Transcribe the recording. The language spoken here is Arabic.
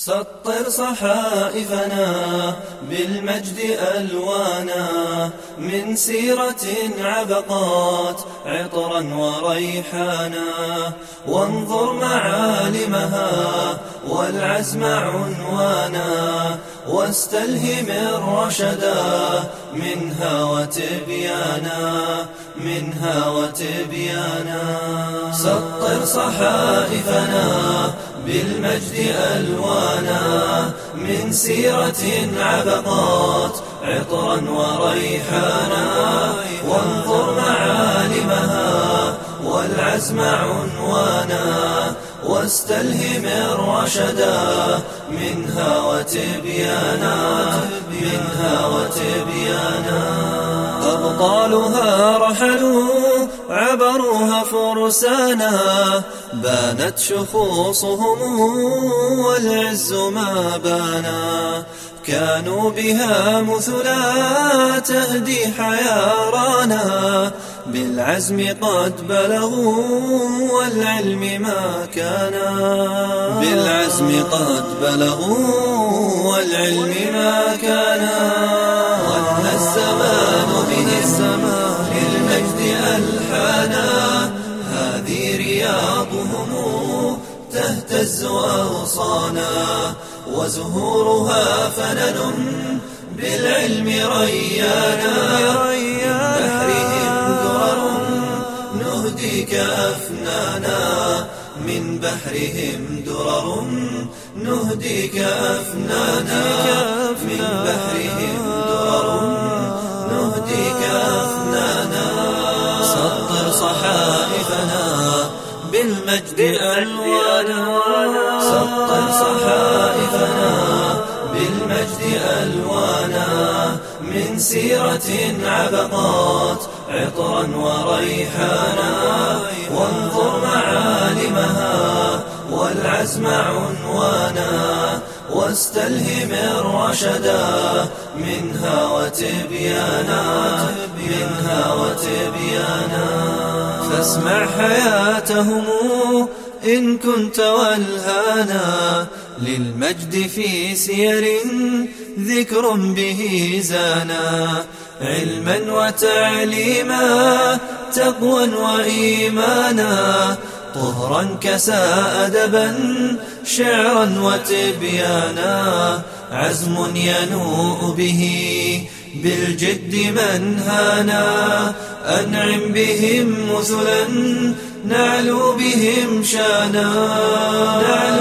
سطر صحائفنا بالمجد ألوانا من سيرة عبقات عطرا وريحانا، وانظر معالمها والعزم عنوانا، واستلهم الرشدا منها وتبيانا. سطر صحائفنا بالمجد ألوانا من سيرة عبقات عطرا وريحانا، وانظر معالمها والعزم عنوانا، واستلهم الرشدا منها وتبيانا. أبطالها رحلوا عبروها فرسانا، بانت شخوصهم والعز ما بانا، كانوا بها مثلا تهدي حيارانا، بالعزم قد بلغوا والعلم ما كانا، ظن الزمان بهم للمجد ألحانا، هذه رياضهم تهتز أغصانا، وزهورها فنن بالعلم ريانا، من بحرهم درر نهديك أفنانا، سطر صحائفنا بالمجد ألوانا من سيرة عبقات عطرا وريحانا، وانظر معالمها والعزم عنوانا، واستلهم الرشدا منها وتبيانا. فاسمع حياتهم إن كنت والهانا، للمجد في سير ذكر به زانا، علما وتعليما تقوى وإيمانا، طهرا كسى أدبا شعرا وتبيانا، عزم ينوء به بالجد من هانا، أنعم بهم مثلا نعلو بهم شانا.